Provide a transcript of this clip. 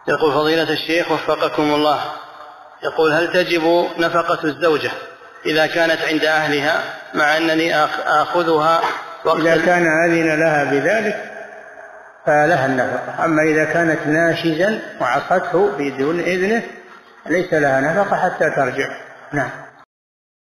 يقول فضيلة الشيخ وفقكم الله، يقول هل تجب نفقة الزوجة إذا كانت عند أهلها مع أنني آخذها وقت إذا كان أذن لها بذلك فلها النفقة، أما إذا كانت ناشزا وعصته بدون إذنه ليس لها نفقة حتى ترجع. نعم.